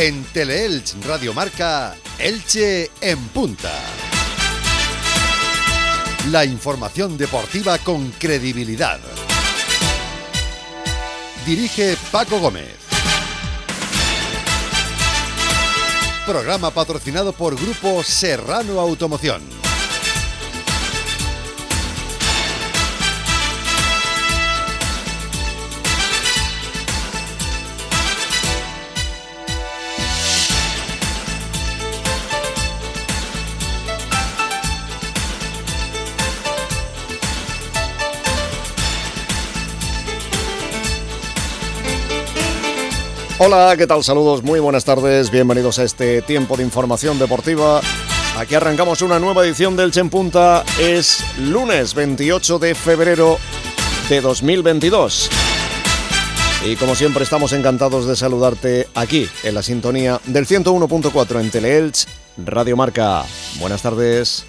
En Teleelch Radio Marca, Elche en punta. La información deportiva con credibilidad. Dirige Paco Gómez. Programa patrocinado por Grupo Serrano Automoción. Hola, ¿qué tal? Saludos, muy buenas tardes, bienvenidos a este tiempo de información deportiva. Aquí arrancamos una nueva edición del Elche en Punta. Es lunes 28 de febrero de 2022. Y como siempre estamos encantados de saludarte aquí en la sintonía del 101.4 en Teleelch Radio Marca. Buenas tardes.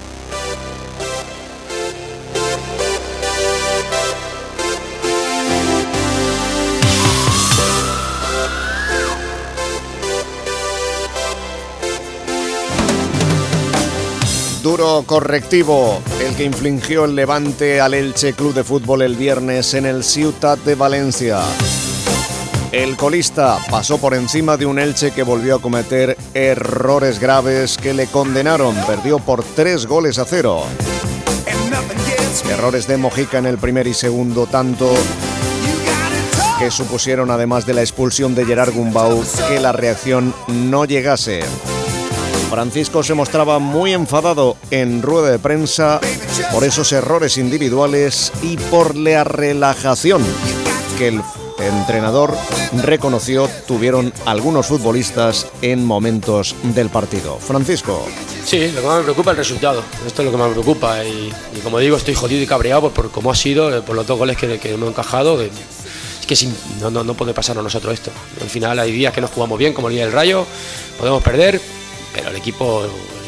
Duro correctivo, el que infligió el Levante al Elche Club de Fútbol el viernes en el Ciutat de Valencia. El colista pasó por encima de un Elche que volvió a cometer errores graves que le condenaron. Perdió por 3-0. Errores de Mojica en el primer y segundo tanto, que supusieron, además de la expulsión de Gerard Gumbau, que la reacción no llegase. Francisco se mostraba muy enfadado en rueda de prensa por esos errores individuales y por la relajación que el entrenador reconoció tuvieron algunos futbolistas en momentos del partido. Francisco. Sí, lo que más me preocupa es el resultado. Esto es lo que más me preocupa y como digo, estoy jodido y cabreado por cómo ha sido, por los 2 goles que hemos encajado. Es que no puede pasarnos a nosotros esto. Al final hay días que nos jugamos bien, como el día del Rayo, podemos perder, pero el equipo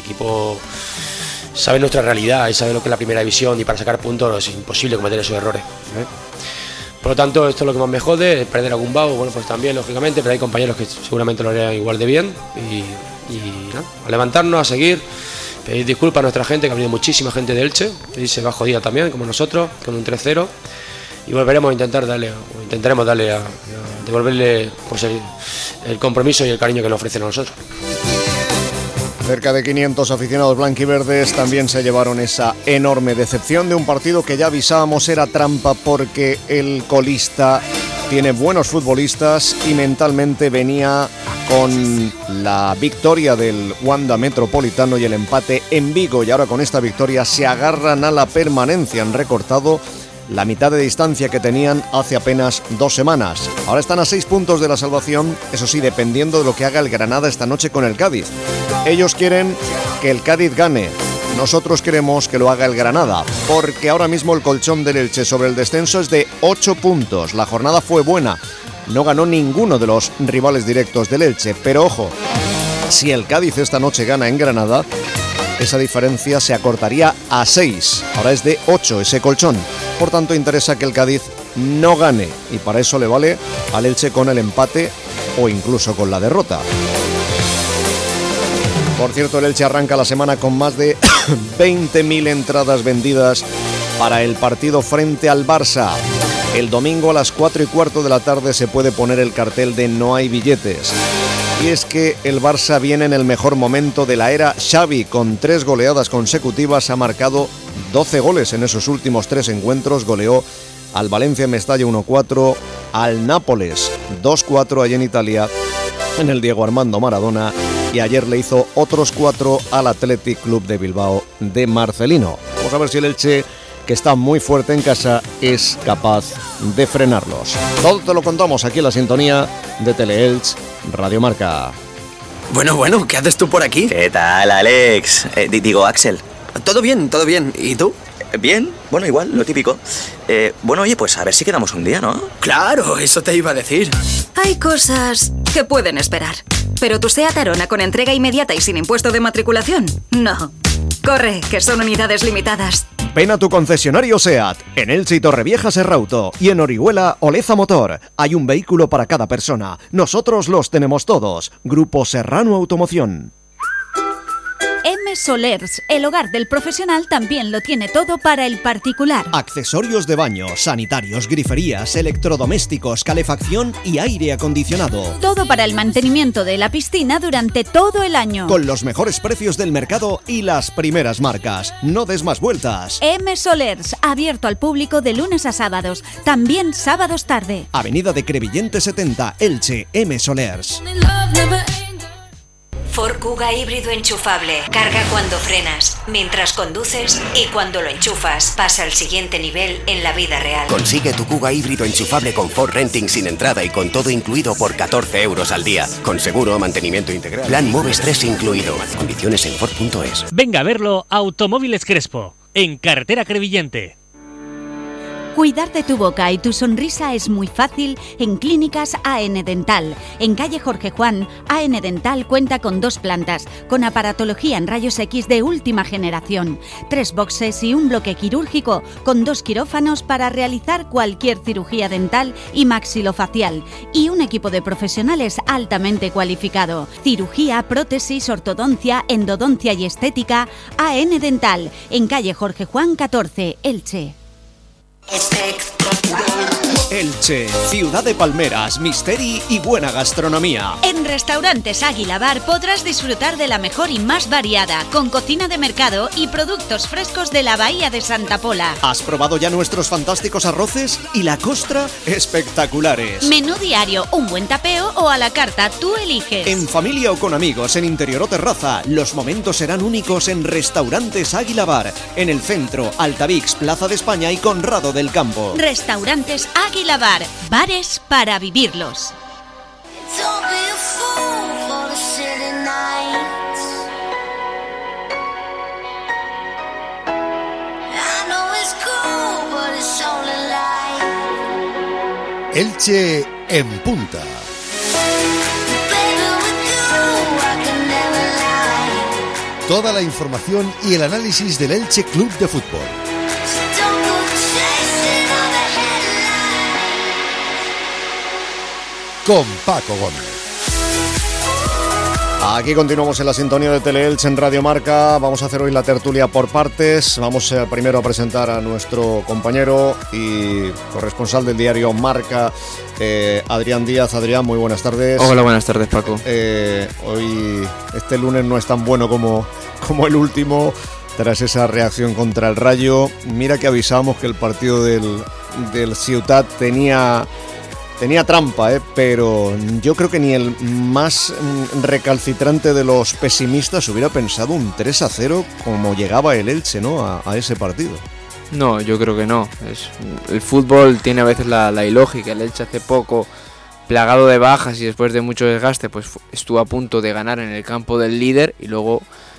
sabe nuestra realidad y sabe lo que es la primera división, y para sacar puntos es imposible cometer esos errores. Por lo tanto, esto es lo que más me jode, perder a Gumbau, bueno, pues también, lógicamente, pero hay compañeros que seguramente lo harían igual de bien y ¿no? A levantarnos, a seguir, pedir disculpas a nuestra gente, que ha venido muchísima gente de Elche, y se va jodida también, como nosotros, con un 3-0, y volveremos a intentaremos darle a devolverle pues el compromiso y el cariño que nos ofrecen a nosotros. Cerca de 500 aficionados blanquiverdes también se llevaron esa enorme decepción de un partido que ya avisábamos era trampa, porque el colista tiene buenos futbolistas y mentalmente venía con la victoria del Wanda Metropolitano y el empate en Vigo, y ahora con esta victoria se agarran a la permanencia. Han recortado la mitad de distancia que tenían hace apenas 2 semanas. Ahora están a 6 puntos de la salvación, eso sí, dependiendo de lo que haga el Granada esta noche con el Cádiz. Ellos quieren que el Cádiz gane, nosotros queremos que lo haga el Granada, porque ahora mismo el colchón del Elche sobre el descenso es de 8 puntos. La jornada fue buena, no ganó ninguno de los rivales directos del Elche, pero ojo, si el Cádiz esta noche gana en Granada, esa diferencia se acortaría a 6, ahora es de 8 ese colchón. Por tanto, interesa que el Cádiz no gane, y para eso le vale al Elche con el empate o incluso con la derrota. Por cierto, el Elche arranca la semana con más de 20.000 entradas vendidas para el partido frente al Barça. El domingo a las 4:15 de la tarde se puede poner el cartel de no hay billetes. Y es que el Barça viene en el mejor momento de la era Xavi, con 3 goleadas consecutivas, ha marcado 12 goles en esos últimos 3 encuentros, goleó al Valencia en Mestalla 1-4, al Nápoles 2-4 allí en Italia, en el Diego Armando Maradona, y ayer le hizo otros 4 al Athletic Club de Bilbao de Marcelino. Vamos a ver si el Elche, que está muy fuerte en casa, es capaz de frenarlos. Todo te lo contamos aquí en la sintonía de Teleelch Radio Marca. Bueno, ¿qué haces tú por aquí? ¿Qué tal, Alex? Digo, Axel. Todo bien. ¿Y tú? Bien, bueno, igual, lo típico. Bueno, oye, pues a ver si quedamos un día, ¿no? Claro, eso te iba a decir. Hay cosas que pueden esperar. ¿Pero tu SEAT Arona con entrega inmediata y sin impuesto de matriculación? No. Corre, que son unidades limitadas. Ven a tu concesionario SEAT, en Elche y Torrevieja Serrauto, y en Orihuela Oleza Motor. Hay un vehículo para cada persona. Nosotros los tenemos todos. Grupo Serrano Automoción. M Solers, el hogar del profesional, también lo tiene todo para el particular. Accesorios de baño, sanitarios, griferías, electrodomésticos, calefacción y aire acondicionado. Todo para el mantenimiento de la piscina durante todo el año. Con los mejores precios del mercado y las primeras marcas. No des más vueltas. M Solers, abierto al público de lunes a sábados, también sábados tarde. Avenida de Crevillente 70, Elche, M Solers. Ford Kuga híbrido enchufable. Carga cuando frenas, mientras conduces y cuando lo enchufas. Pasa al siguiente nivel en la vida real. Consigue tu Kuga híbrido enchufable con Ford Renting sin entrada y con todo incluido por 14 euros al día. Con seguro, mantenimiento integral. Plan Moves 3 incluido. Condiciones en Ford.es. Venga a verlo Automóviles Crespo, en Carretera Crevillente. Cuidar de tu boca y tu sonrisa es muy fácil en Clínicas AN Dental. En calle Jorge Juan, AN Dental cuenta con 2 plantas, con aparatología en rayos X de última generación, 3 boxes y un bloque quirúrgico, con 2 quirófanos para realizar cualquier cirugía dental y maxilofacial, y un equipo de profesionales altamente cualificado. Cirugía, prótesis, ortodoncia, endodoncia y estética. AN Dental, en calle Jorge Juan 14, Elche. Elche, ciudad de palmeras, misteri y buena gastronomía. En Restaurantes Águila Bar podrás disfrutar de la mejor y más variada, con cocina de mercado y productos frescos de la Bahía de Santa Pola. ¿Has probado ya nuestros fantásticos arroces? Y la costra, espectaculares. Menú diario, un buen tapeo o a la carta, tú eliges. En familia o con amigos, en interior o terraza, los momentos serán únicos en Restaurantes Águila Bar, en el centro, Altavix, Plaza de España y Conrado del Campo. Restaurantes Águila Bar, bares para vivirlos. Elche en punta. Toda la información y el análisis del Elche Club de Fútbol. Con Paco Gómez. Aquí continuamos en la sintonía de Teleelche en Radio Marca. Vamos a hacer hoy la tertulia por partes. Vamos primero a presentar a nuestro compañero y corresponsal del diario Marca, Adrián Díaz. Adrián, muy buenas tardes. Hola, buenas tardes, Paco. Hoy, este lunes no es tan bueno como el último, tras esa reacción contra el Rayo. Mira que avisamos que el partido del Ciutat tenía trampa, pero yo creo que ni el más recalcitrante de los pesimistas hubiera pensado un 3-0 como llegaba el Elche, ¿no?, a ese partido. No, yo creo que no. El fútbol tiene a veces la ilógica. El Elche hace poco, plagado de bajas y después de mucho desgaste, pues estuvo a punto de ganar en el campo del líder y luego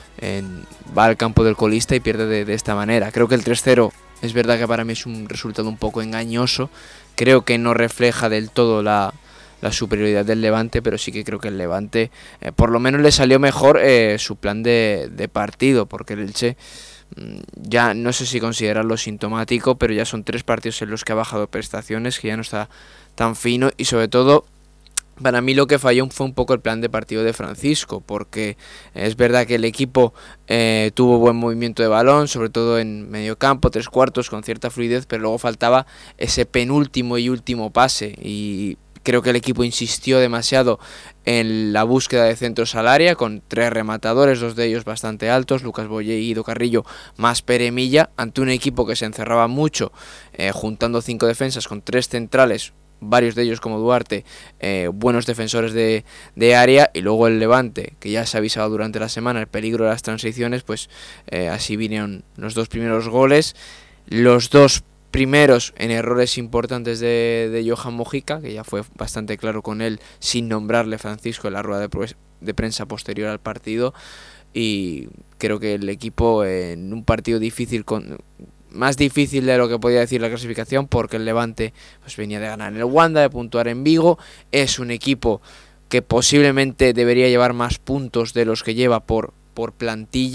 va al campo del colista y pierde de esta manera. Creo que el 3-0 es verdad que para mí es un resultado un poco engañoso. Creo que no refleja del todo la superioridad del Levante, pero sí que creo que el Levante por lo menos le salió mejor su plan de partido, porque el Elche ya no sé si considerarlo sintomático, pero ya son 3 partidos en los que ha bajado prestaciones, que ya no está tan fino, y sobre todo para mí lo que falló fue un poco el plan de partido de Francisco, porque es verdad que el equipo tuvo buen movimiento de balón, sobre todo en medio campo, 3 cuartos, con cierta fluidez, pero luego faltaba ese penúltimo y último pase, y creo que el equipo insistió demasiado en la búsqueda de centros al área, con 3 rematadores, 2 de ellos bastante altos, Lucas Boye y Guido Carrillo, más Pere Milla, ante un equipo que se encerraba mucho, juntando 5 defensas con 3 centrales, varios de ellos como Duarte, buenos defensores de área, y luego el Levante, que ya se ha avisado durante la semana el peligro de las transiciones, pues así vinieron los 2 primeros goles, los 2 primeros en errores importantes de Johan Mojica, que ya fue bastante claro con él, sin nombrarle Francisco, en la rueda de prensa posterior al partido, y creo que el equipo en un partido difícil, más difícil de lo que podía decir la clasificación, porque el Levante pues venía de ganar en el Wanda, de puntuar en Vigo, es un equipo que posiblemente debería llevar más puntos de los que lleva por plantilla,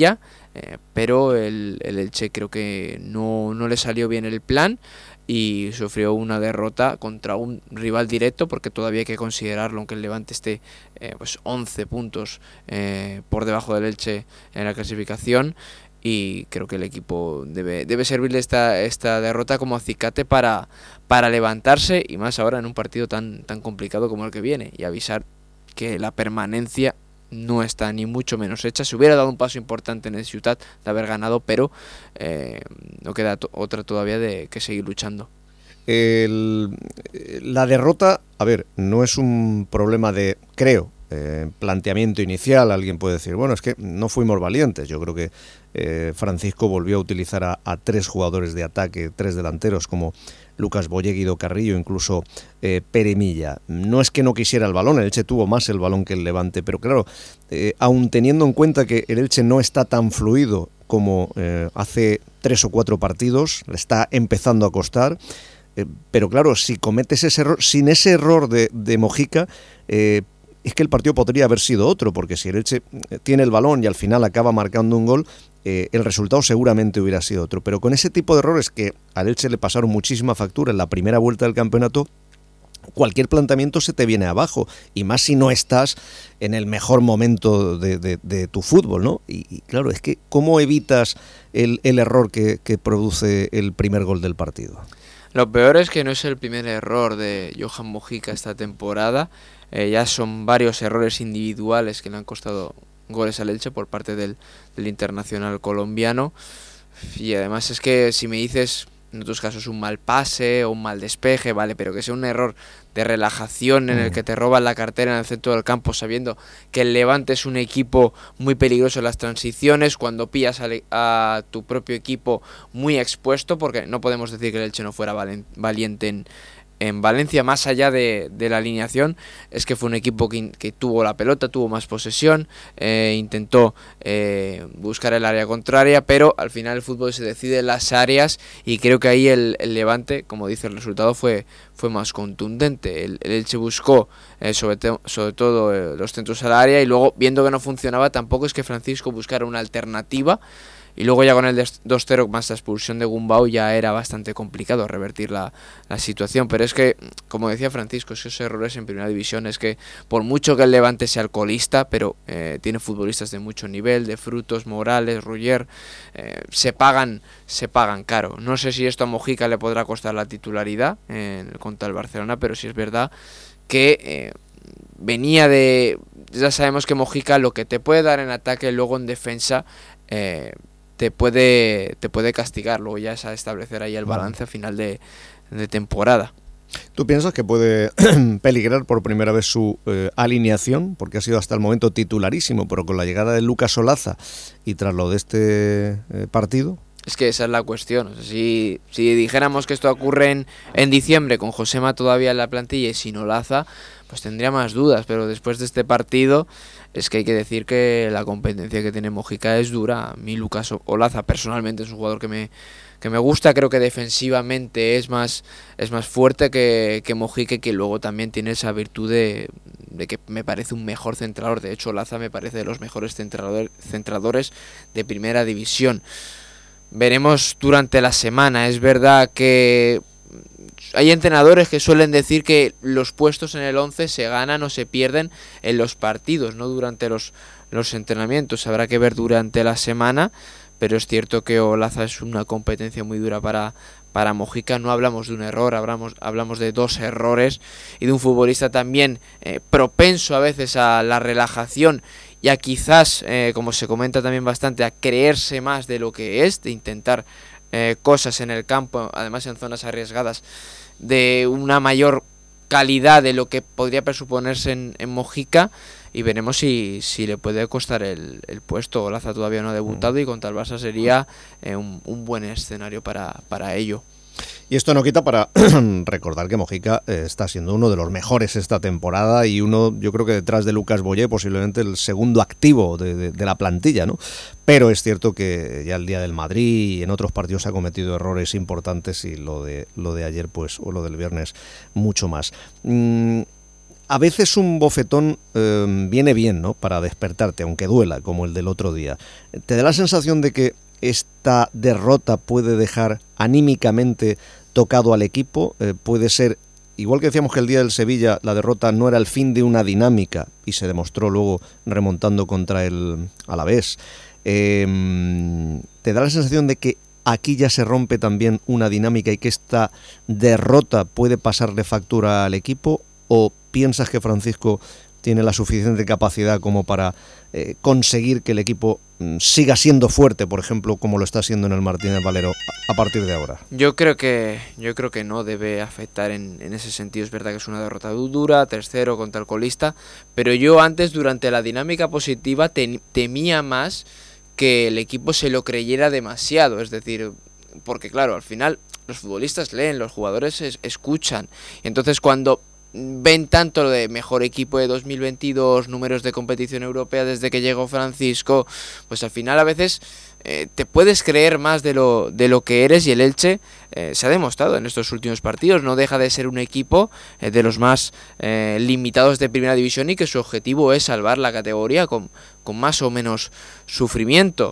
pero el Elche creo que no le salió bien el plan y sufrió una derrota contra un rival directo, porque todavía hay que considerarlo, aunque el Levante esté pues 11 puntos por debajo del Elche en la clasificación, y creo que el equipo debe servirle esta derrota como acicate para levantarse, y más ahora en un partido tan complicado como el que viene, y avisar que la permanencia no está ni mucho menos hecha. Se hubiera dado un paso importante en el Ciutat de haber ganado, pero no queda otra todavía de que seguir luchando. La derrota, a ver, no es un problema de, creo, planteamiento inicial. Alguien puede decir, bueno, es que no fuimos valientes. Yo creo que Francisco volvió a utilizar a 3 jugadores de ataque, 3 delanteros como Lucas Boye, Guido Carrillo, incluso Pere Milla. No es que no quisiera el balón, el Elche tuvo más el balón que el Levante, pero claro, aun teniendo en cuenta que el Elche no está tan fluido como hace 3 o 4 partidos, le está empezando a costar, pero claro, si cometes ese error, sin ese error de Mojica, es que el partido podría haber sido otro, porque si el Elche tiene el balón y al final acaba marcando un gol, el resultado seguramente hubiera sido otro. Pero con ese tipo de errores que al Elche le pasaron muchísima factura en la primera vuelta del campeonato, cualquier planteamiento se te viene abajo, y más si no estás en el mejor momento de tu fútbol, ¿no? Y claro, es que ¿cómo evitas el error que produce el primer gol del partido? Lo peor es que no es el primer error de Johan Mojica esta temporada. Ya son varios errores individuales que le han costado goles al Elche por parte del internacional colombiano, y además es que si me dices en otros casos un mal pase o un mal despeje, vale, pero que sea un error de relajación en el que te roban la cartera en el centro del campo, sabiendo que el Levante es un equipo muy peligroso en las transiciones, cuando pillas a tu propio equipo muy expuesto, porque no podemos decir que el Elche no fuera valiente en Valencia, más allá de la alineación, es que fue un equipo que tuvo la pelota, tuvo más posesión, intentó buscar el área contraria, pero al final el fútbol se decide en las áreas, y creo que ahí el Levante, como dice el resultado, fue más contundente. El Elche buscó sobre todo los centros al área, y luego, viendo que no funcionaba, tampoco es que Francisco buscara una alternativa. Y luego ya con el 2-0 más la expulsión de Gumbau ya era bastante complicado revertir la situación. Pero es que, como decía Francisco, esos errores en primera división, es que por mucho que el Levante sea alcoholista, pero tiene futbolistas de mucho nivel, de Frutos, Morales, Ruller, se pagan caro. No sé si esto a Mojica le podrá costar la titularidad contra el Barcelona, pero sí es verdad que venía de... Ya sabemos que Mojica lo que te puede dar en ataque, luego en defensa... te puede castigar, luego ya es a establecer ahí el balance a final de temporada. ¿Tú piensas que puede peligrar por primera vez su alineación? Porque ha sido hasta el momento titularísimo, pero con la llegada de Lucas Olaza y tras lo de este partido... Es que esa es la cuestión. O sea, si dijéramos que esto ocurre en diciembre, con Josema todavía en la plantilla y sin Olaza, pues tendría más dudas, pero después de este partido es que hay que decir que la competencia que tiene Mojica es dura. A mí Lucas Olaza personalmente es un jugador que me gusta, creo que defensivamente es más fuerte que Mojica, y que luego también tiene esa virtud de que me parece un mejor centrador. De hecho, Olaza me parece de los mejores centradores de primera división. Veremos durante la semana. Es verdad que hay entrenadores que suelen decir que los puestos en el 11 se ganan o se pierden en los partidos, no durante los entrenamientos. Habrá que ver durante la semana, pero es cierto que Olaza es una competencia muy dura para Mojica. No hablamos de un error, hablamos de 2 errores, y de un futbolista también propenso a veces a la relajación y a quizás, como se comenta también bastante, a creerse más de lo que es, de intentar cosas en el campo, además en zonas arriesgadas, de una mayor calidad de lo que podría presuponerse en Mojica, y veremos si le puede costar el puesto. Olaza todavía no ha debutado, y contra el Barça sería un buen escenario para ello. Y esto no quita para recordar que Mojica está siendo uno de los mejores esta temporada, y yo creo que detrás de Lucas Boye, posiblemente el segundo activo de la plantilla, ¿no? Pero es cierto que ya el día del Madrid y en otros partidos ha cometido errores importantes, y lo de ayer, pues, o lo del viernes, mucho más. A veces un bofetón viene bien, ¿no?, para despertarte, aunque duela, como el del otro día. ¿Te da la sensación de que esta derrota puede dejar anímicamente tocado al equipo? Puede ser, igual que decíamos que el día del Sevilla la derrota no era el fin de una dinámica y se demostró luego remontando contra el Alavés. ¿Te da la sensación de que aquí ya se rompe también una dinámica y que esta derrota puede pasarle factura al equipo? ¿O piensas que Francisco tiene la suficiente capacidad como para conseguir que el equipo siga siendo fuerte, por ejemplo, como lo está siendo en el Martínez Valero a partir de ahora? Yo creo que no debe afectar en ese sentido. Es verdad que es una derrota dura, 3-0 contra el colista, pero yo antes, durante la dinámica positiva, temía más que el equipo se lo creyera demasiado. Es decir, porque claro, al final los futbolistas leen, los jugadores escuchan, y entonces cuando ven tanto lo de mejor equipo de 2022, números de competición europea desde que llegó Francisco, pues al final a veces te puedes creer más de lo que eres, y el Elche se ha demostrado en estos últimos partidos, no deja de ser un equipo de los más limitados de primera división, y que su objetivo es salvar la categoría con más o menos sufrimiento.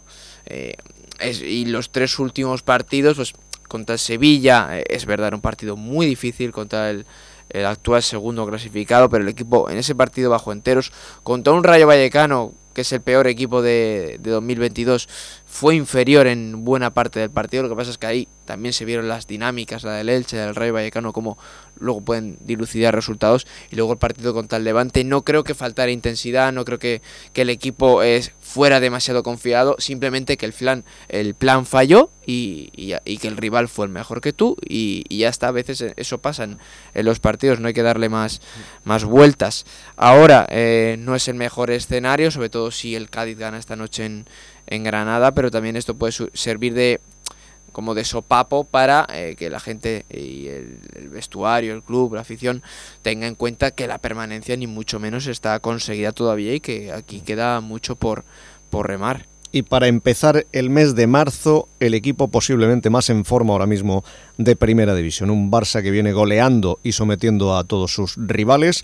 Y los 3 últimos partidos, pues contra el Sevilla, es verdad, era un partido muy difícil contra el actual segundo clasificado, pero el equipo en ese partido bajó enteros. Contra un Rayo Vallecano, que es el peor equipo de 2022, fue inferior en buena parte del partido. Lo que pasa es que ahí también se vieron las dinámicas, la del Elche, del Rayo Vallecano, cómo luego pueden dilucidar resultados. Y luego el partido contra el Levante, no creo que faltara intensidad, no creo que el equipo fuera demasiado confiado, simplemente que el plan falló y que el rival fue el mejor que tú, y ya está. A veces eso pasa en los partidos, no hay que darle más vueltas. Ahora no es el mejor escenario, sobre todo si el Cádiz gana esta noche en Granada, pero también esto puede servir como de sopapo para que la gente y el vestuario, el club, la afición tenga en cuenta que la permanencia ni mucho menos está conseguida todavía, y que aquí queda mucho por remar. Y para empezar el mes de marzo, el equipo posiblemente más en forma ahora mismo de Primera División. Un Barça que viene goleando y sometiendo a todos sus rivales.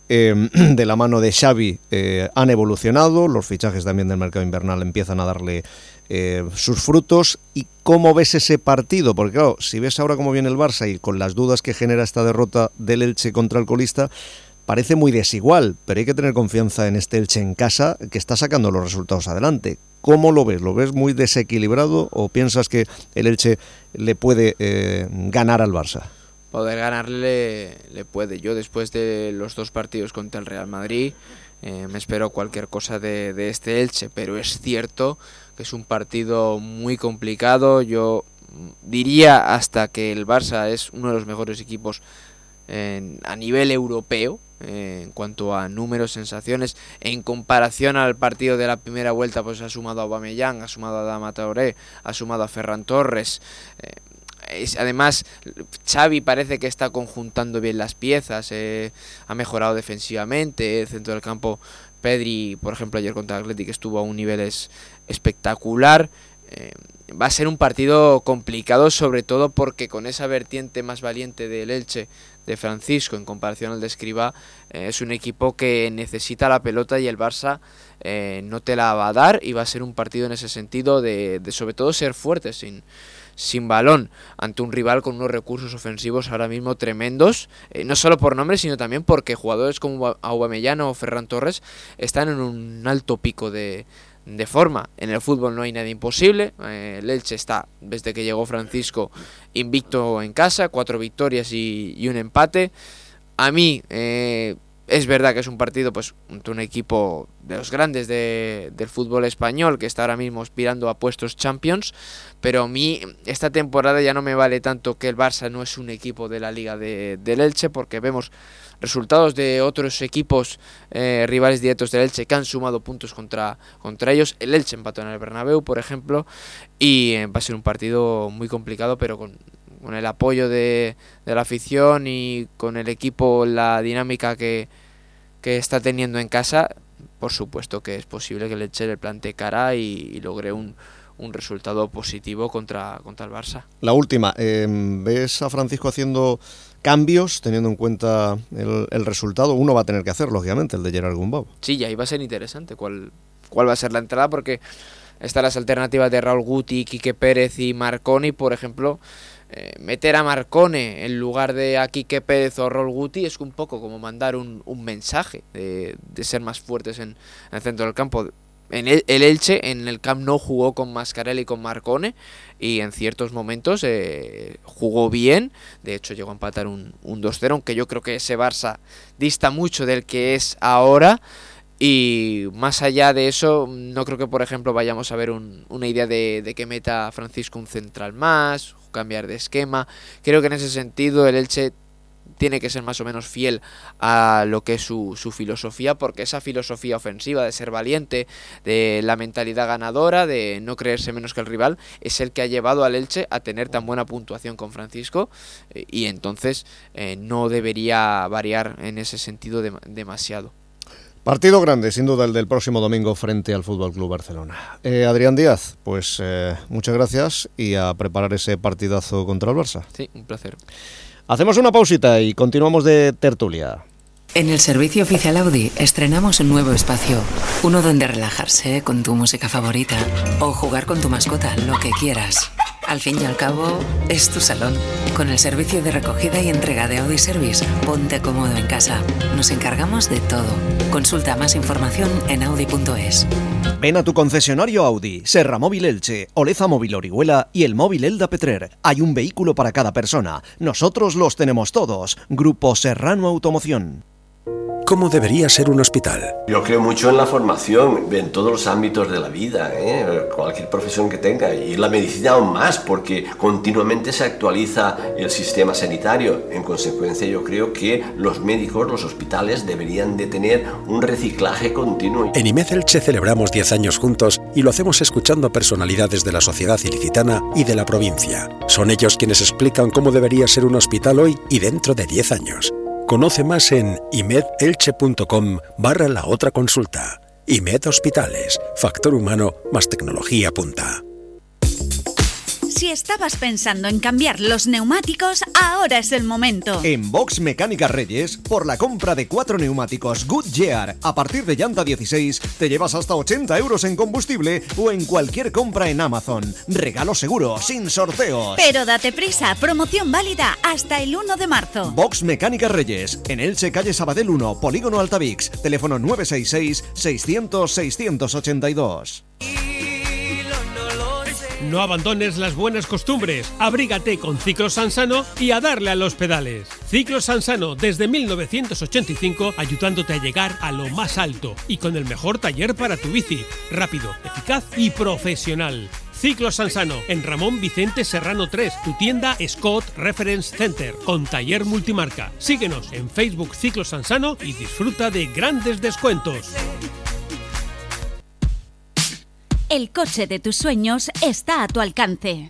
De la mano de Xavi han evolucionado, los fichajes también del mercado invernal empiezan a darle sus frutos. ¿Y cómo ves ese partido? Porque claro, si ves ahora cómo viene el Barça y con las dudas que genera esta derrota del Elche contra el colista, parece muy desigual, pero hay que tener confianza en este Elche en casa, que está sacando los resultados adelante. ¿Cómo lo ves? ¿Lo ves muy desequilibrado o piensas que el Elche le puede ganar al Barça? Poder ganarle le puede. Yo, después de los 2 partidos contra el Real Madrid, me espero cualquier cosa de este Elche, pero es cierto que es un partido muy complicado. Yo diría hasta que el Barça es uno de los mejores equipos a nivel europeo, en cuanto a números, sensaciones. En comparación al partido de la primera vuelta, pues ha sumado a Aubameyang, ha sumado a Adama Traoré, ha sumado a Ferran Torres. Además, Xavi parece que está conjuntando bien las piezas, ha mejorado defensivamente, el centro del campo, Pedri, por ejemplo, ayer contra el Athletic estuvo a un nivel espectacular. Va a ser un partido complicado, sobre todo porque con esa vertiente más valiente del Elche de Francisco en comparación al de Escribá, es un equipo que necesita la pelota y el Barça no te la va a dar, y va a ser un partido en ese sentido de sobre todo ser fuerte sin balón ante un rival con unos recursos ofensivos ahora mismo tremendos, no solo por nombre, sino también porque jugadores como Aubameyang o Ferran Torres están en un alto pico de forma. En el fútbol no hay nada imposible. El Elche está, desde que llegó Francisco, invicto en casa, 4 victorias y un empate. A mí es verdad que es un partido pues un equipo de los grandes del fútbol español, que está ahora mismo aspirando a puestos Champions, pero a mí esta temporada ya no me vale tanto que el Barça no es un equipo de la liga del Elche, porque vemos resultados de otros equipos rivales directos del Elche que han sumado puntos contra ellos. El Elche empató en el Bernabéu, por ejemplo, y va a ser un partido muy complicado, pero con el apoyo de la afición y con el equipo, la dinámica que está teniendo en casa, por supuesto que es posible que el Elche le plantee cara y logre un un resultado positivo contra el Barça. La última, ¿ves a Francisco haciendo cambios teniendo en cuenta el resultado? Uno va a tener que hacer, lógicamente, el de Gerard Gumbau. Sí, y ahí va a ser interesante cuál va a ser la entrada, porque están las alternativas de Raúl Guti, Quique Pérez y Marcone. Por ejemplo, meter a Marcone en lugar de a Quique Pérez o Raúl Guti es un poco como mandar un mensaje de ser más fuertes en el centro del campo. El Elche en el Camp Nou jugó con Mascarell y con Marcone, y en ciertos momentos jugó bien. De hecho llegó a empatar un 2-0, aunque yo creo que ese Barça dista mucho del que es ahora. Y más allá de eso, no creo que, por ejemplo, vayamos a ver una idea de que meta a Francisco un central más, cambiar de esquema. Creo que en ese sentido el Elche tiene que ser más o menos fiel a lo que es su filosofía, porque esa filosofía ofensiva de ser valiente, de la mentalidad ganadora, de no creerse menos que el rival, es el que ha llevado al Elche a tener tan buena puntuación con Francisco, y entonces no debería variar en ese sentido demasiado. Partido grande, sin duda, el del próximo domingo frente al FC Barcelona. Adrián Díaz, pues muchas gracias y a preparar ese partidazo contra el Barça. Sí, un placer. Hacemos una pausita y continuamos de tertulia. En el servicio oficial Audi estrenamos un nuevo espacio. Uno donde relajarse con tu música favorita o jugar con tu mascota, lo que quieras. Al fin y al cabo, es tu salón. Con el servicio de recogida y entrega de Audi Service, ponte cómodo en casa. Nos encargamos de todo. Consulta más información en audi.es. Ven a tu concesionario Audi, Serra Móvil Elche, Oleza Móvil Orihuela y el Móvil Elda Petrer. Hay un vehículo para cada persona. Nosotros los tenemos todos. Grupo Serrano Automoción. ¿Cómo debería ser un hospital? Yo creo mucho en la formación, en todos los ámbitos de la vida, cualquier profesión que tenga, y la medicina aún más, porque continuamente se actualiza el sistema sanitario. En consecuencia, yo creo que los médicos, los hospitales, deberían de tener un reciclaje continuo. En IMED Elche celebramos 10 años juntos y lo hacemos escuchando a personalidades de la sociedad ilicitana y de la provincia. Son ellos quienes explican cómo debería ser un hospital hoy y dentro de 10 años. Conoce más en imedelche.com/la otra consulta. IMED Hospitales, factor humano más tecnología punta. Si estabas pensando en cambiar los neumáticos, ahora es el momento. En Box Mecánica Reyes, por la compra de 4 neumáticos Goodyear a partir de llanta 16, te llevas hasta 80 euros en combustible o en cualquier compra en Amazon. Regalo seguro, sin sorteos. Pero date prisa, promoción válida hasta el 1 de marzo. Box Mecánica Reyes, en Elche, calle Sabadell 1, Polígono Altavix, teléfono 966-600-682. No abandones las buenas costumbres, abrígate con Ciclos Sansano y a darle a los pedales. Ciclos Sansano desde 1985 ayudándote a llegar a lo más alto y con el mejor taller para tu bici, rápido, eficaz y profesional. Ciclos Sansano en Ramón Vicente Serrano 3, tu tienda Scott Reference Center con taller multimarca. Síguenos en Facebook Ciclos Sansano y disfruta de grandes descuentos. El coche de tus sueños está a tu alcance.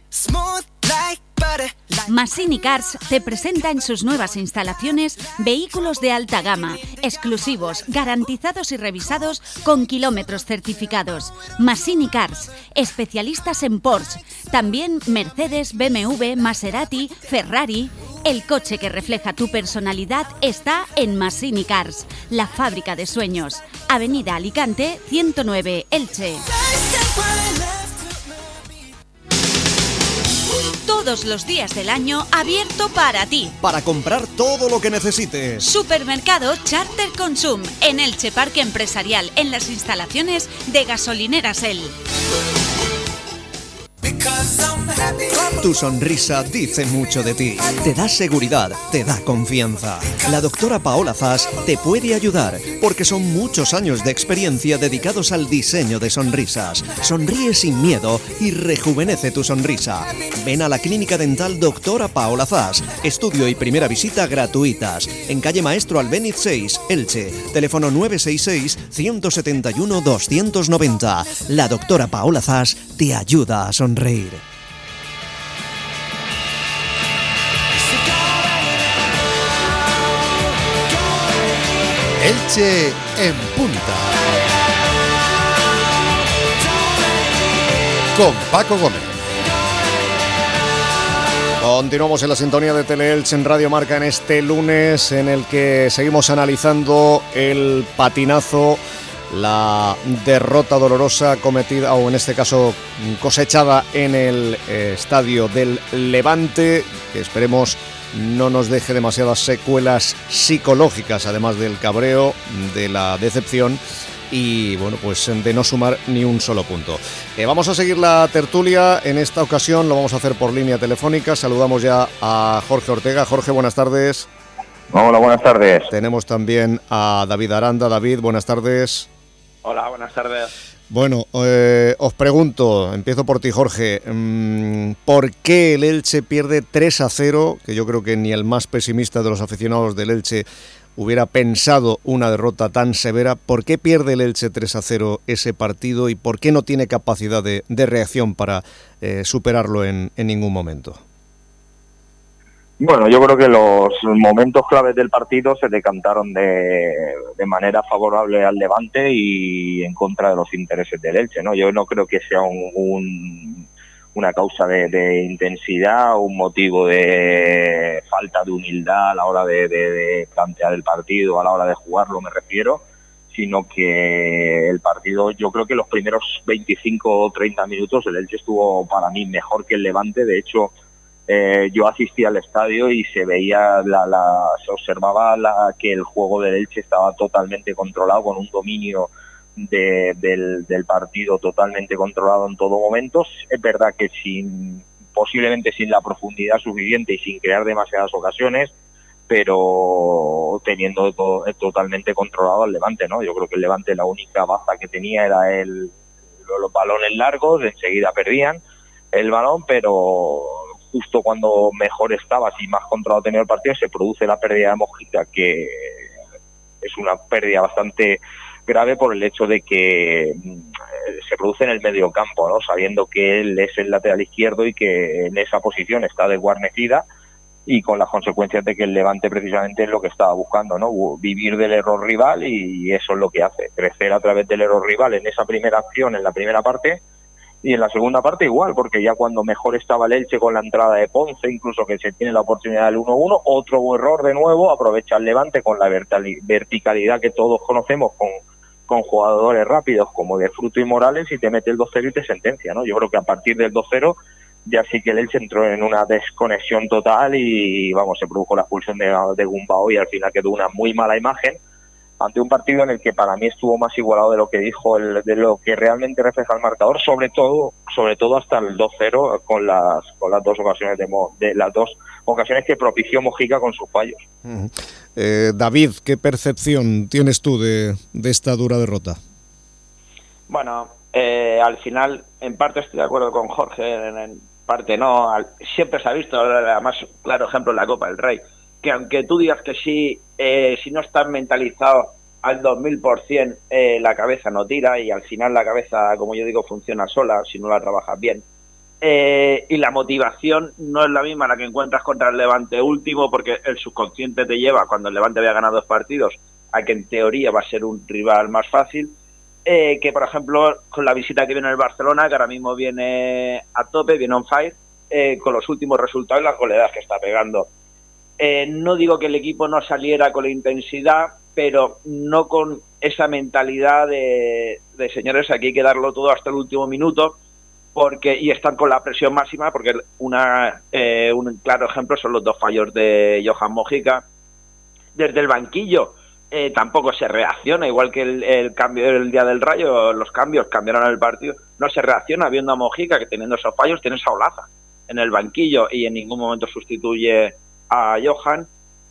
Massini Cars te presenta en sus nuevas instalaciones vehículos de alta gama, exclusivos, garantizados y revisados con kilómetros certificados. Massini Cars, especialistas en Porsche, también Mercedes, BMW, Maserati, Ferrari. El coche que refleja tu personalidad está en Massini Cars, la fábrica de sueños. Avenida Alicante, 109, Elche. Todos los días del año abierto para ti. Para comprar todo lo que necesites. Supermercado Charter Consum en Elche Parque Empresarial, en las instalaciones de Gasolineras El. Tu sonrisa dice mucho de ti. Te da seguridad, te da confianza. La doctora Paola Zas te puede ayudar porque son muchos años de experiencia dedicados al diseño de sonrisas. Sonríe sin miedo y rejuvenece tu sonrisa. Ven a la Clínica Dental Doctora Paola Zas. Estudio y primera visita gratuitas. En calle Maestro Albéniz 6, Elche. Teléfono 966-171-290. La doctora Paola Zas te ayuda a sonreír. Elche en punta. con Paco Gómez. Continuamos en la sintonía de Teleelch en Radio Marca en este lunes en el que seguimos analizando el patinazo, la derrota dolorosa cometida, o en este caso cosechada en el estadio del Levante, que esperemos no nos deje demasiadas secuelas psicológicas, además del cabreo, de la decepción y bueno, pues de no sumar ni un solo punto. Vamos a seguir la tertulia, en esta ocasión lo vamos a hacer por línea telefónica. Saludamos ya a Jorge Ortega. Jorge, buenas tardes. Hola, buenas tardes. Tenemos también a David Aranda. David, buenas tardes. Hola, buenas tardes. Bueno, os pregunto, empiezo por ti, Jorge, ¿por qué el Elche pierde 3-0? Que yo creo que ni el más pesimista de los aficionados del Elche hubiera pensado una derrota tan severa. ¿Por qué pierde el Elche 3-0 ese partido y por qué no tiene capacidad de reacción para superarlo en ningún momento? Bueno, yo creo que los momentos claves del partido se decantaron de manera favorable al Levante y en contra de los intereses del Elche, ¿no? Yo no creo que sea una causa de intensidad, un motivo de falta de humildad a la hora de plantear el partido, a la hora de jugarlo me refiero, sino que el partido, yo creo que los primeros 25 o 30 minutos el Elche estuvo para mí mejor que el Levante. De hecho, yo asistí al estadio y se veía, se observaba que el juego del Elche estaba totalmente controlado, con un dominio del partido totalmente controlado en todo momento. Es verdad que posiblemente sin la profundidad suficiente y sin crear demasiadas ocasiones, pero teniendo totalmente controlado al Levante, ¿no? Yo creo que el Levante, la única baza que tenía era los balones largos, enseguida perdían el balón, pero justo cuando mejor estaba, si más controlado tenía el partido, se produce la pérdida de Mojica, que es una pérdida bastante grave por el hecho de que se produce en el medio campo, ¿no? Sabiendo que él es el lateral izquierdo y que en esa posición está desguarnecida, y con las consecuencias de que el Levante precisamente es lo que estaba buscando, ¿no? Vivir del error rival, y eso es lo que hace, crecer a través del error rival en esa primera acción, en la primera parte. Y en la segunda parte igual, porque ya cuando mejor estaba el Elche con la entrada de Ponce, incluso que se tiene la oportunidad del 1-1, otro error de nuevo, aprovecha el Levante con la verticalidad que todos conocemos con jugadores rápidos como de Fruto y Morales, y te mete el 2-0 y te sentencia, ¿no? Yo creo que a partir del 2-0 ya sí que el Elche entró en una desconexión total y vamos, se produjo la expulsión de Gumbau y al final quedó una muy mala imagen ante un partido en el que para mí estuvo más igualado de lo que dijo, de lo que realmente refleja el marcador, sobre todo hasta el 2-0 con las dos ocasiones de las dos ocasiones que propició Mojica con sus fallos. David, ¿qué percepción tienes tú de esta dura derrota? Bueno, al final, en parte estoy de acuerdo con Jorge, en parte no. Siempre se ha visto, además, claro ejemplo en la Copa del Rey, que aunque tú digas que sí, si no estás mentalizado al 2000%, la cabeza no tira, y al final la cabeza, como yo digo, funciona sola si no la trabajas bien. Y la motivación no es la misma la que encuentras contra el Levante último, porque el subconsciente te lleva, cuando el Levante había ganado 2 partidos, a que en teoría va a ser un rival más fácil, que por ejemplo con la visita que viene el Barcelona, que ahora mismo viene a tope, viene on fire, con los últimos resultados y las goleadas que está pegando. No digo que el equipo no saliera con la intensidad, pero no con esa mentalidad de señores, aquí hay que darlo todo hasta el último minuto, y están con la presión máxima, porque un claro ejemplo son los 2 fallos de Johan Mojica. Desde el banquillo tampoco se reacciona, igual que el cambio del día del Rayo, los cambios cambiaron el partido, no se reacciona viendo a Mojica, que teniendo esos fallos tiene esa Olaza en el banquillo y en ningún momento sustituye a Johan.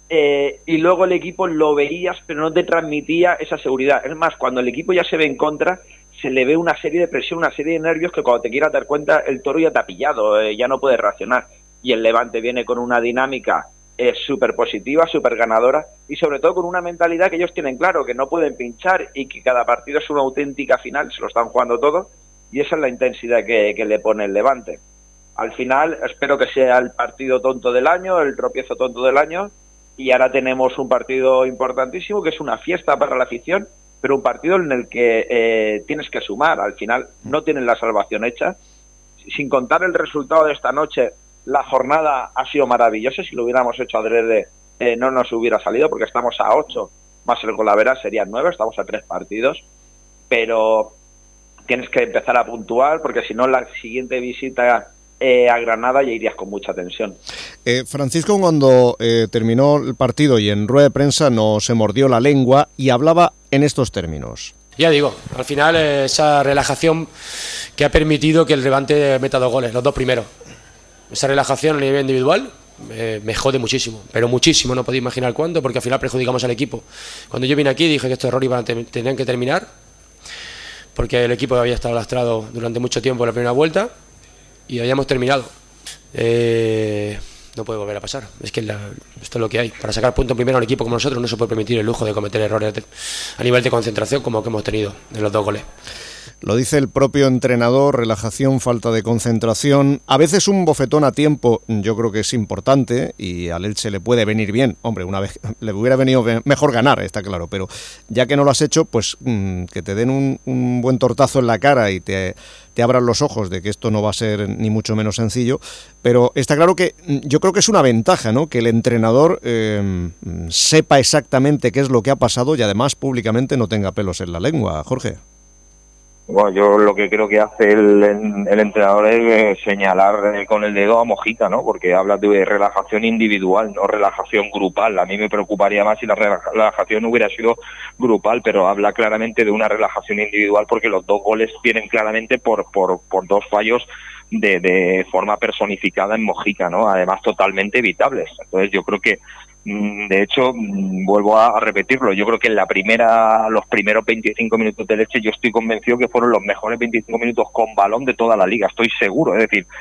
Y luego el equipo lo veías, pero no te transmitía esa seguridad. Es más, cuando el equipo ya se ve en contra, se le ve una serie de presión, una serie de nervios que cuando te quieras dar cuenta, el toro ya te ha pillado, ya no puedes reaccionar. Y el Levante viene con una dinámica súper positiva, súper ganadora, y sobre todo con una mentalidad que ellos tienen claro, que no pueden pinchar y que cada partido es una auténtica final, se lo están jugando todo, y esa es la intensidad que le pone el Levante. Al final, espero que sea el partido tonto del año, el tropiezo tonto del año, y ahora tenemos un partido importantísimo, que es una fiesta para la afición, pero un partido en el que tienes que sumar. Al final no tienen la salvación hecha, sin contar el resultado de esta noche, la jornada ha sido maravillosa. Si lo hubiéramos hecho adrede, no nos hubiera salido, porque estamos a 8, más el golaveraje serían 9, estamos a 3 partidos, pero tienes que empezar a puntuar, porque si no, la siguiente visita a Granada ya irías con mucha tensión. Francisco, cuando terminó el partido y en rueda de prensa no se mordió la lengua y hablaba en estos términos. Ya digo, al final esa relajación que ha permitido que el Levante meta 2 goles, los 2 primeros. Esa relajación a nivel individual me jode muchísimo, pero muchísimo, no podéis imaginar cuánto, porque al final perjudicamos al equipo. Cuando yo vine aquí dije que estos errores tenían que terminar, porque el equipo había estado lastrado durante mucho tiempo en la primera vuelta y habíamos terminado. No puede volver a pasar, es que esto es lo que hay. Para sacar puntos primero a un equipo como nosotros no se puede permitir el lujo de cometer errores a nivel de concentración como que hemos tenido en los 2 goles. Lo dice el propio entrenador, relajación, falta de concentración. A veces un bofetón a tiempo yo creo que es importante y al Elche le puede venir bien. Hombre, una vez le hubiera venido mejor ganar, está claro, pero ya que no lo has hecho, pues que te den un buen tortazo en la cara y te abran los ojos de que esto no va a ser ni mucho menos sencillo. Pero está claro que yo creo que es una ventaja, ¿no? Que el entrenador sepa exactamente qué es lo que ha pasado y además públicamente no tenga pelos en la lengua, Jorge. Bueno, yo lo que creo que hace el entrenador es señalar con el dedo a Mojica, ¿no? Porque habla de relajación individual, no relajación grupal. A mí me preocuparía más si la relajación hubiera sido grupal, pero habla claramente de una relajación individual porque los 2 goles vienen claramente por 2 fallos de forma personificada en Mojica, ¿no? Además totalmente evitables. Entonces yo creo que de hecho, vuelvo a repetirlo, yo creo que los primeros 25 minutos de Elche yo estoy convencido que fueron los mejores 25 minutos con balón de toda la liga, estoy seguro. Es decir,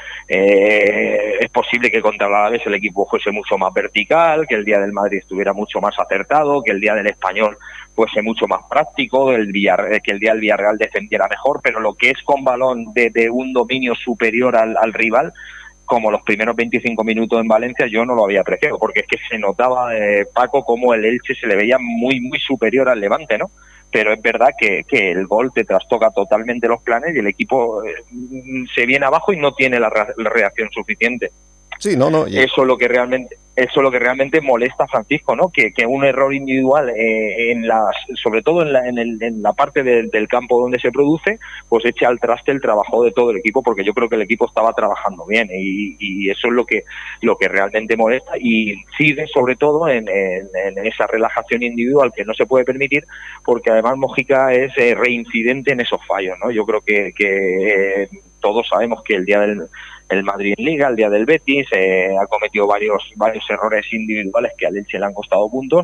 es posible que contra el Alavés el equipo fuese mucho más vertical, que el día del Madrid estuviera mucho más acertado, que el día del Español fuese mucho más práctico, que el día del Villarreal defendiera mejor, pero lo que es con balón de un dominio superior al rival, como los primeros 25 minutos en Valencia, yo no lo había apreciado, porque es que se notaba, Paco, como el Elche se le veía muy, muy superior al Levante, ¿no? Pero es verdad que el gol te trastoca totalmente los planes y el equipo se viene abajo y no tiene la reacción suficiente. Sí, no. Eso es lo que realmente molesta a Francisco, ¿no? Que un error individual sobre todo en la parte del campo donde se produce, pues eche al traste el trabajo de todo el equipo, porque yo creo que el equipo estaba trabajando bien y eso es lo que realmente molesta y incide sobre todo en esa relajación individual que no se puede permitir, porque además Mojica es reincidente en esos fallos, ¿no? Yo creo que todos sabemos que el día del Madrid en Liga, el día del Betis, ha cometido varios errores individuales que al Elche le han costado puntos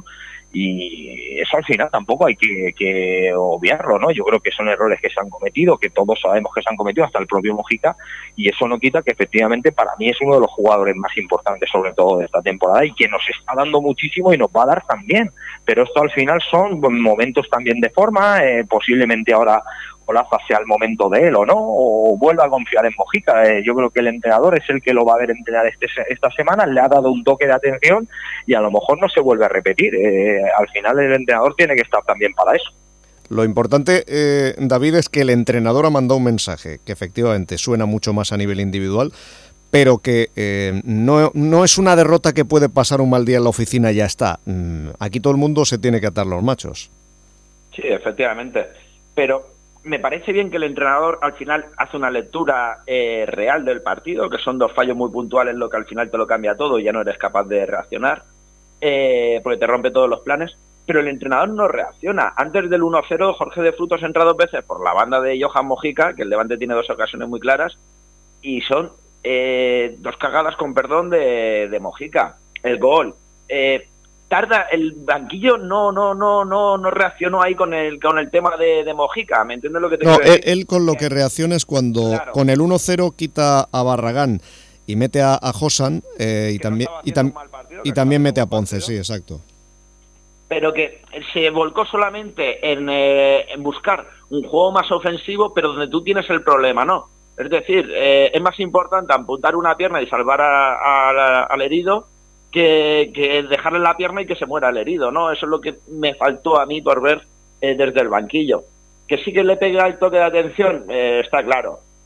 y eso al final tampoco hay que obviarlo, ¿no? Yo creo que son errores que se han cometido, que todos sabemos que se han cometido, hasta el propio Mojica, y eso no quita que efectivamente para mí es uno de los jugadores más importantes sobre todo de esta temporada y que nos está dando muchísimo y nos va a dar también, pero esto al final son momentos también de forma, posiblemente ahora Olaza sea el momento de él o no, o vuelva a confiar en Mojica. Yo creo que el entrenador es el que lo va a ver entrenar esta semana, le ha dado un toque de atención y a lo mejor no se vuelve a repetir. Al final el entrenador tiene que estar también para eso. Lo importante, David, es que el entrenador ha mandado un mensaje que efectivamente suena mucho más a nivel individual, pero que no es una derrota que puede pasar un mal día en la oficina y ya está. Aquí todo el mundo se tiene que atar los machos. Sí, efectivamente, pero me parece bien que el entrenador al final hace una lectura real del partido, que son 2 fallos muy puntuales lo que al final te lo cambia todo y ya no eres capaz de reaccionar, porque te rompe todos los planes, pero el entrenador no reacciona. Antes del 1-0, Jorge de Frutos entra 2 veces por la banda de Johan Mojica, que el Levante tiene 2 ocasiones muy claras, y son 2 cagadas, con perdón, de Mojica. El gol. Tarda, el banquillo no reaccionó ahí con el tema de Mojica, ¿me entiendes lo que te quiero decir? Él con lo que reacciona es cuando con el 1-0 quita a Barragán y mete a Josan y también mete a Ponce, sí, exacto. Pero que se volcó solamente en buscar un juego más ofensivo, pero donde tú tienes el problema, ¿no? Es decir, es más importante amputar una pierna y salvar al herido que dejarle la pierna y que se muera el herido, ¿no? Eso es lo que me faltó a mí por ver desde el banquillo. Que sí que le pega el toque de atención, está claro.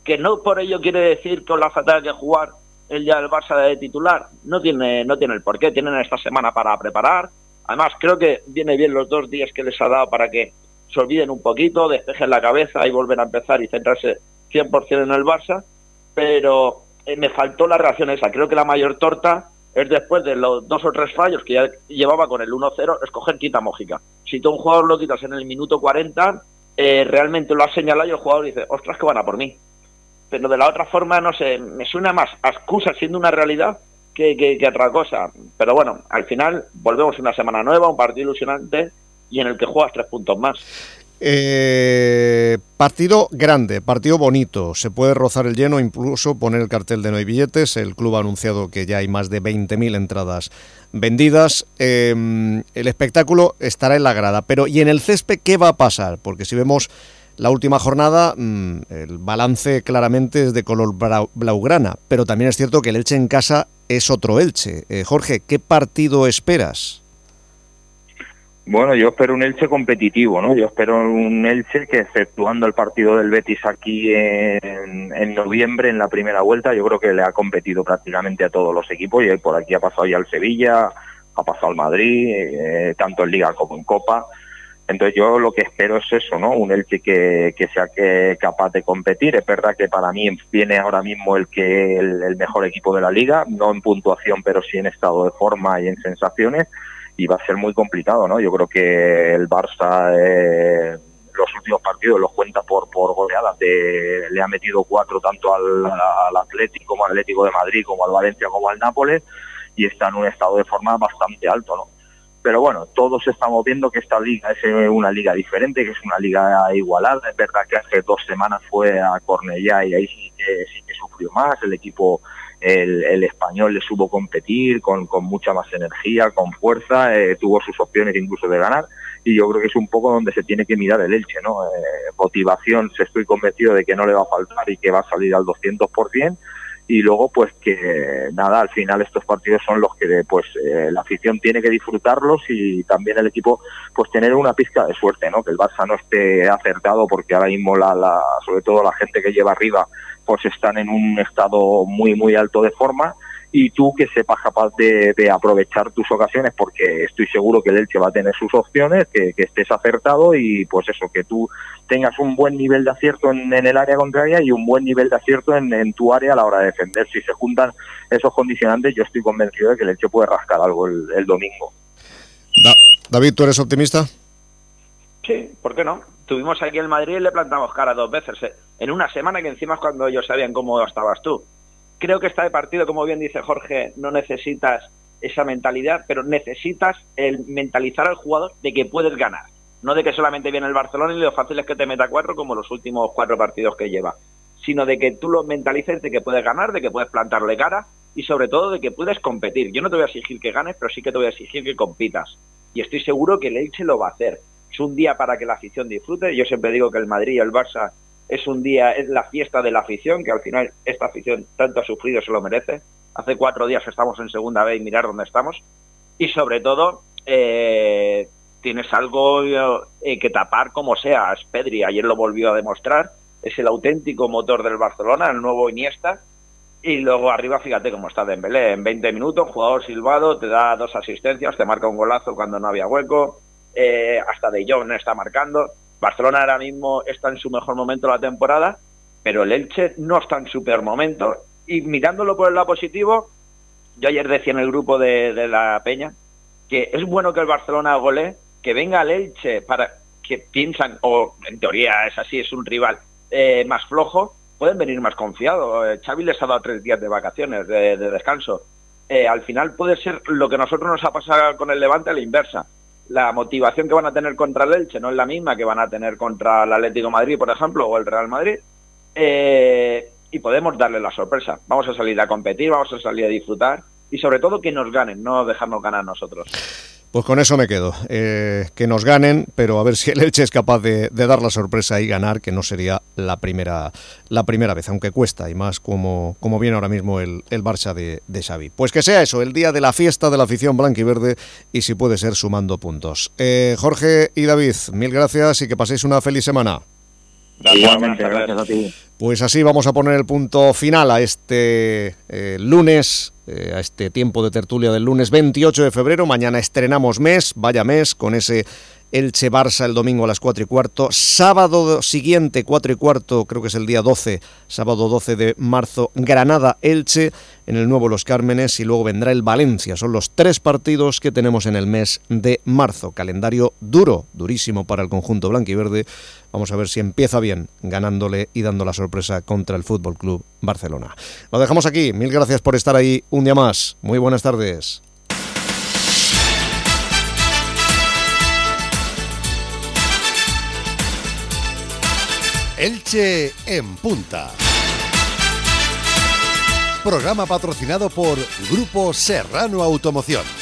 que no por ello quiere decir que con la fatal que jugar el ya el Barça de titular. No tiene el porqué, tienen esta semana para preparar. Además, creo que viene bien los 2 días que les ha dado para que se olviden un poquito, despejen la cabeza y vuelven a empezar y centrarse 100% en el Barça, pero me faltó la reacción esa. Creo que la mayor torta es después de los 2 o 3 fallos que ya llevaba con el 1-0, escoger quita Mójica. Si tú a un jugador lo quitas en el minuto 40, realmente lo has señalado y el jugador dice, ostras, que van a por mí. Pero de la otra forma, no sé, me suena más a excusa siendo una realidad que otra cosa. Pero bueno, al final volvemos a una semana nueva, un partido ilusionante y en el que juegas 3 puntos más. Partido grande, partido bonito, se puede rozar el lleno, incluso poner el cartel de no hay billetes. El club ha anunciado que ya hay más de 20.000 entradas vendidas. El espectáculo estará en la grada, pero ¿y en el césped qué va a pasar? Porque si vemos la última jornada, el balance claramente es de color blaugrana, pero también es cierto que el Elche en casa es otro Elche. Jorge, ¿qué partido esperas? Bueno, yo espero un Elche competitivo, ¿no? Yo espero un Elche que, exceptuando el partido del Betis aquí en noviembre, en la primera vuelta, yo creo que le ha competido prácticamente a todos los equipos, y por aquí ha pasado ya el Sevilla, ha pasado el Madrid, tanto en Liga como en Copa. Entonces yo lo que espero es eso, ¿no? Un Elche que sea capaz de competir. Es verdad que para mí viene ahora mismo el mejor equipo de la Liga, no en puntuación, pero sí en estado de forma y en sensaciones, y va a ser muy complicado, ¿no? Yo creo que el Barça los últimos partidos los cuenta por goleadas. Le ha metido 4 tanto al Atlético como al Atlético de Madrid, como al Valencia, como al Nápoles, y está en un estado de forma bastante alto, ¿no? Pero bueno, todos estamos viendo que esta liga es una liga diferente, que es una liga igualada. Es verdad que hace 2 semanas fue a Cornellá y ahí sí que sufrió más. El equipo, el español, le supo competir con mucha más energía, con fuerza, tuvo sus opciones incluso de ganar, y yo creo que es un poco donde se tiene que mirar el Elche, ¿no? Motivación, estoy convencido de que no le va a faltar y que va a salir al 200%. Y luego, pues que nada, al final estos partidos son los que la afición tiene que disfrutarlos, y también el equipo pues tener una pizca de suerte, ¿no? Que el Barça no esté acertado, porque ahora mismo sobre todo la gente que lleva arriba pues están en un estado muy muy alto de forma, y tú que sepas capaz de aprovechar tus ocasiones, porque estoy seguro que el Elche va a tener sus opciones, que estés acertado, y pues eso, que tú tengas un buen nivel de acierto en el área contraria y un buen nivel de acierto en tu área a la hora de defender. Si se juntan esos condicionantes, yo estoy convencido de que el Elche puede rascar algo el domingo. David, ¿tú eres optimista? Sí, ¿por qué no? Tuvimos aquí en Madrid y le plantamos cara 2 veces, en una semana, que encima es cuando ellos sabían cómo estabas tú. Creo que esta de partido, como bien dice Jorge, no necesitas esa mentalidad, pero necesitas el mentalizar al jugador de que puedes ganar. No de que solamente viene el Barcelona y lo fácil es que te meta 4 como los últimos 4 partidos que lleva, sino de que tú lo mentalices de que puedes ganar, de que puedes plantarle cara y sobre todo de que puedes competir. Yo no te voy a exigir que ganes, pero sí que te voy a exigir que compitas. Y estoy seguro que el Elche lo va a hacer. Es un día para que la afición disfrute. Yo siempre digo que el Madrid y el Barça es un día, es la fiesta de la afición, que al final esta afición tanto ha sufrido, se lo merece. Hace 4 días estamos en segunda B y mirar dónde estamos. Y sobre todo, tienes algo que tapar como sea. Es Pedri, ayer lo volvió a demostrar. Es el auténtico motor del Barcelona, el nuevo Iniesta. Y luego arriba, fíjate cómo está Dembélé. En 20 minutos, jugador silbado, te da 2 asistencias, te marca un golazo cuando no había hueco. Hasta De Jong está marcando. Barcelona ahora mismo está en su mejor momento de la temporada, pero el Elche no está en su peor momento. Y mirándolo por el lado positivo, yo ayer decía en el grupo de la Peña que es bueno que el Barcelona golee, que venga el Elche para que piensan, o en teoría es así, es un rival más flojo, pueden venir más confiados. Xavi les ha dado 3 días de vacaciones, de descanso. Al final puede ser lo que a nosotros nos ha pasado con el Levante a la inversa. La motivación que van a tener contra el Elche no es la misma que van a tener contra el Atlético de Madrid, por ejemplo, o el Real Madrid, y podemos darle la sorpresa. Vamos a salir a competir, vamos a salir a disfrutar, y sobre todo que nos ganen, no dejarnos ganar nosotros. Pues con eso me quedo, que nos ganen, pero a ver si el Elche es capaz de dar la sorpresa y ganar, que no sería la primera vez, aunque cuesta, y más como viene ahora mismo el Barça de Xavi. Pues que sea eso, el día de la fiesta de la afición blanquiverde, y si puede ser sumando puntos. Jorge y David, mil gracias y que paséis una feliz semana. Igualmente, gracias a ti. Pues así vamos a poner el punto final a este lunes, a este tiempo de tertulia del lunes 28 de febrero. Mañana estrenamos mes, vaya mes, con ese Elche-Barça el domingo a las 4:15. Sábado siguiente, 4:15, creo que es el día 12, sábado 12 de marzo, Granada-Elche en el nuevo Los Cármenes, y luego vendrá el Valencia. Son los 3 partidos que tenemos en el mes de marzo. Calendario duro, durísimo para el conjunto blanquiverde. Vamos a ver si empieza bien, ganándole y dando la sorpresa contra el Fútbol Club Barcelona. Lo dejamos aquí. Mil gracias por estar ahí un día más. Muy buenas tardes. Elche en Punta. Programa patrocinado por Grupo Serrano Automoción.